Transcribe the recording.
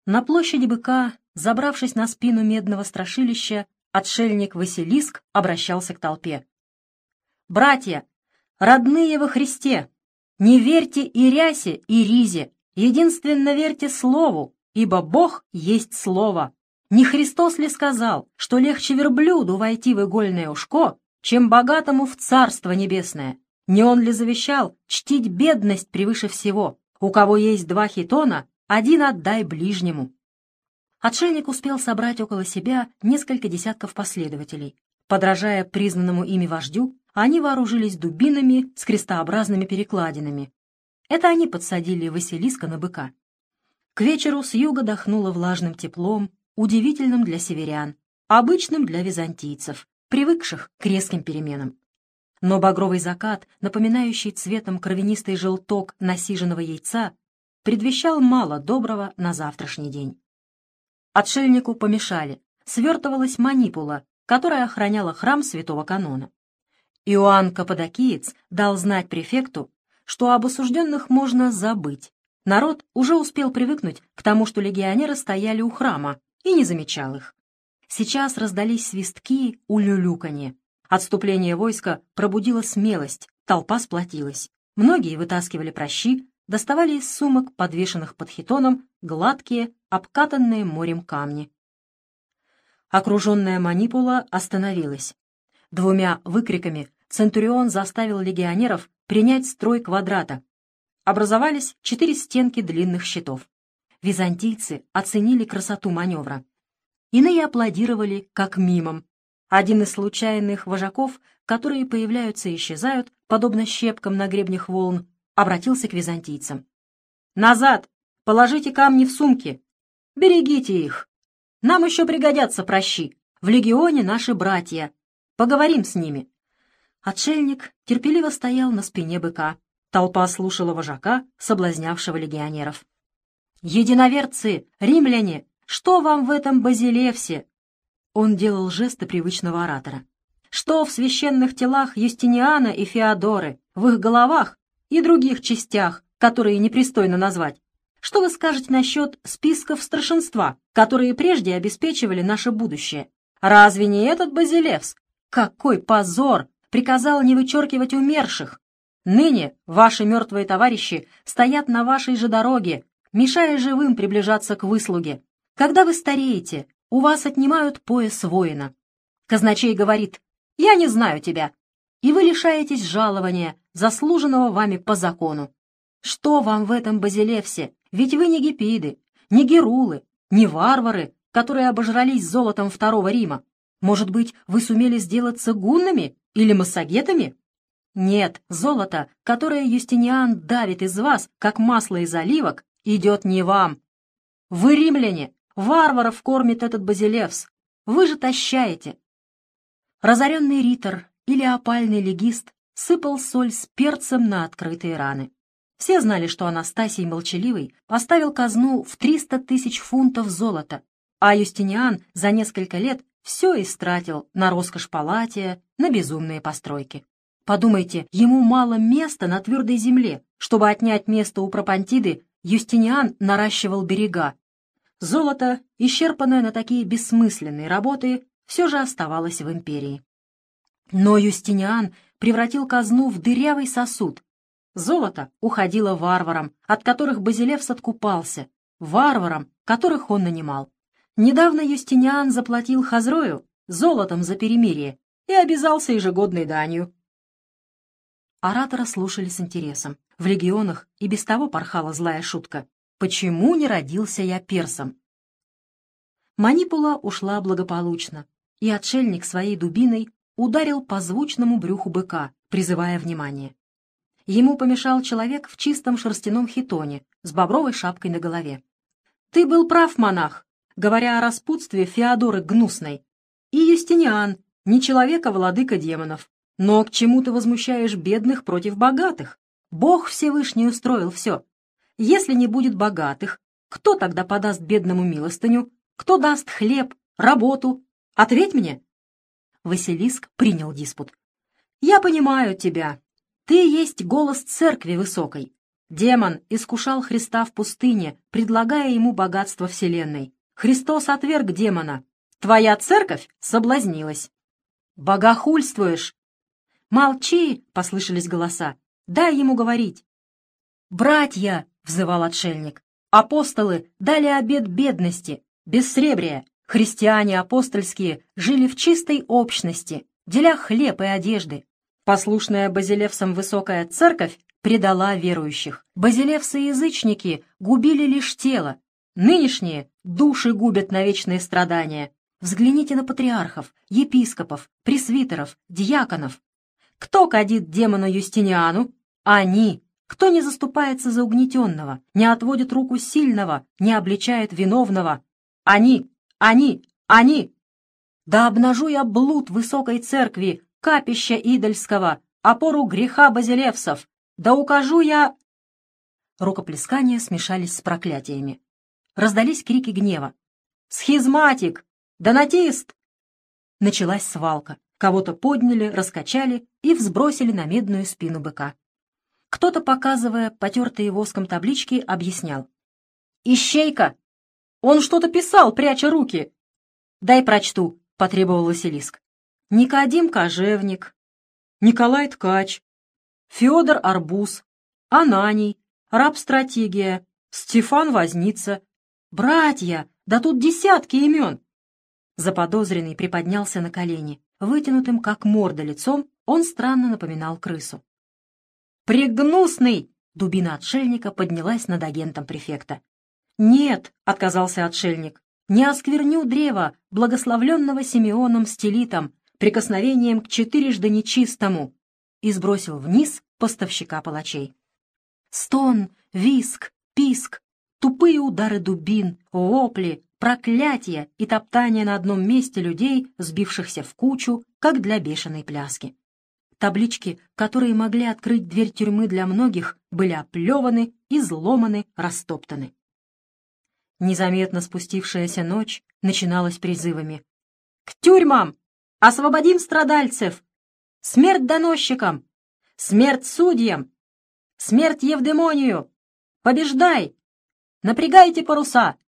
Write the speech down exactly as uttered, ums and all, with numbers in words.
На площади быка, забравшись на спину медного страшилища, отшельник Василиск обращался к толпе. «Братья, родные во Христе, не верьте и рясе, и ризе, единственно верьте Слову, ибо Бог есть Слово. Не Христос ли сказал, что легче верблюду войти в игольное ушко, чем богатому в Царство Небесное? Не Он ли завещал чтить бедность превыше всего? У кого есть два хитона, один отдай ближнему». Отшельник успел собрать около себя несколько десятков последователей. Подражая признанному ими вождю, они вооружились дубинами с крестообразными перекладинами. Это они подсадили Василиска на быка. К вечеру с юга дохнуло влажным теплом, удивительным для северян, обычным для византийцев, привыкших к резким переменам. Но багровый закат, напоминающий цветом кровянистый желток насиженного яйца, предвещал мало доброго на завтрашний день. Отшельнику помешали. Свертывалась манипула, которая охраняла храм святого Канона. Иоанн Каппадокиец дал знать префекту, что об осужденных можно забыть. Народ уже успел привыкнуть к тому, что легионеры стояли у храма, и не замечал их. Сейчас раздались свистки, улюлюканье. Отступление войска пробудило смелость, толпа сплотилась. Многие вытаскивали пращи, доставали из сумок, подвешенных под хитоном, гладкие, обкатанные морем камни. Окруженная манипула остановилась. Двумя выкриками центурион заставил легионеров принять строй квадрата. Образовались четыре стенки длинных щитов. Византийцы оценили красоту маневра. Иные аплодировали, как мимом. Один из случайных вожаков, которые появляются и исчезают, подобно щепкам на гребнях волн, обратился к византийцам. «Назад! Положите камни в сумки! Берегите их! Нам еще пригодятся пращи! В легионе наши братья! Поговорим с ними!» Отшельник терпеливо стоял на спине быка. Толпа слушала вожака, соблазнявшего легионеров. «Единоверцы, римляне, что вам в этом базилевсе?» Он делал жесты привычного оратора. «Что в священных телах Юстиниана и Феодоры, в их головах и других частях, которые непристойно назвать? Что вы скажете насчет списков старшинства, которые прежде обеспечивали наше будущее? Разве не этот базилевс? Какой позор! Приказал не вычеркивать умерших! Ныне ваши мертвые товарищи стоят на вашей же дороге, мешая живым приближаться к выслуге. Когда вы стареете, у вас отнимают пояс воина. Казначей говорит: «Я не знаю тебя», и вы лишаетесь жалования, заслуженного вами по закону. Что вам в этом базилевсе? Ведь вы не гипиды, не герулы, не варвары, которые обожрались золотом Второго Рима. Может быть, вы сумели сделаться гуннами или массагетами? Нет, золото, которое Юстиниан давит из вас, как масло из оливок, идет не вам. Вы римляне, варваров кормит этот базилевс. Вы же тащаете. Разоренный ритор или опальный легист сыпал соль с перцем на открытые раны. Все знали, что Анастасий Молчаливый поставил казну в триста тысяч фунтов золота, а Юстиниан за несколько лет все истратил на роскошь Палатия, на безумные постройки. Подумайте, ему мало места на твердой земле. Чтобы отнять место у Пропонтиды, Юстиниан наращивал берега. Золото, исчерпанное на такие бессмысленные работы, все же оставалось в империи. Но Юстиниан превратил казну в дырявый сосуд. Золото уходило варварам, от которых Базилевс откупался, варварам, которых он нанимал. Недавно Юстиниан заплатил Хазрою золотом за перемирие и обязался ежегодной данью. Оратора слушали с интересом. В легионах и без того порхала злая шутка: «Почему не родился я персом?» Манипула ушла благополучно, и отшельник своей дубиной ударил по звучному брюху быка, призывая внимание. Ему помешал человек в чистом шерстяном хитоне с бобровой шапкой на голове. «Ты был прав, монах, говоря о распутстве Феодоры Гнусной. И Юстиниан, не человек, а владыка демонов. Но к чему ты возмущаешь бедных против богатых? Бог Всевышний устроил все. Если не будет богатых, кто тогда подаст бедному милостыню? Кто даст хлеб, работу? Ответь мне!» Василиск принял диспут. «Я понимаю тебя. Ты есть голос церкви высокой. Демон искушал Христа в пустыне, предлагая ему богатство вселенной. Христос отверг демона. Твоя церковь соблазнилась. Богохульствуешь. Молчи, послышались голоса. Дай ему говорить. Братья, взывал отшельник, апостолы дали обет бедности, бессребрия. Христиане апостольские жили в чистой общности, деля хлеб и одежды. Послушная базилевсам высокая церковь предала верующих. Базилевсы-язычники губили лишь тело. Нынешние души губят на вечные страдания. Взгляните на патриархов, епископов, пресвитеров, диаконов. Кто кадит демону Юстиниану? Они. Кто не заступается за угнетенного, не отводит руку сильного, не обличает виновного? Они, они, они. Да обнажу я блуд высокой церкви, капища идольского, опору греха базилевсов. Да укажу я... Рукоплескания смешались с проклятиями. Раздались крики гнева. «Схизматик! Донатист!» Началась свалка. Кого-то подняли, раскачали и взбросили на медную спину быка. Кто-то, показывая потертые воском таблички, объяснял. «Ищейка! Он что-то писал, пряча руки!» «Дай прочту», — потребовал Василиск. «Никодим Кожевник, Николай Ткач, Федор Арбуз, Ананий, Раб-стратегия, Стефан Возница. Братья, да тут десятки имен!» Заподозренный приподнялся на колени. Вытянутым, как морда, лицом он странно напоминал крысу. «Прегнусный!» — дубина отшельника поднялась над агентом префекта. «Нет!» — отказался отшельник. «Не оскверню древа, благословленного Симеоном Стелитом, прикосновением к четырежды нечистому!» И сбросил вниз поставщика палачей. Стон, виск, писк, тупые удары дубин, вопли, проклятия и топтание на одном месте людей, сбившихся в кучу, как для бешеной пляски. Таблички, которые могли открыть дверь тюрьмы для многих, были оплеваны, изломаны, растоптаны. Незаметно спустившаяся ночь начиналась призывами. «К тюрьмам! Освободим страдальцев! Смерть доносчикам! Смерть судьям! Смерть Евдемонию! Побеждай! Напрягайте паруса!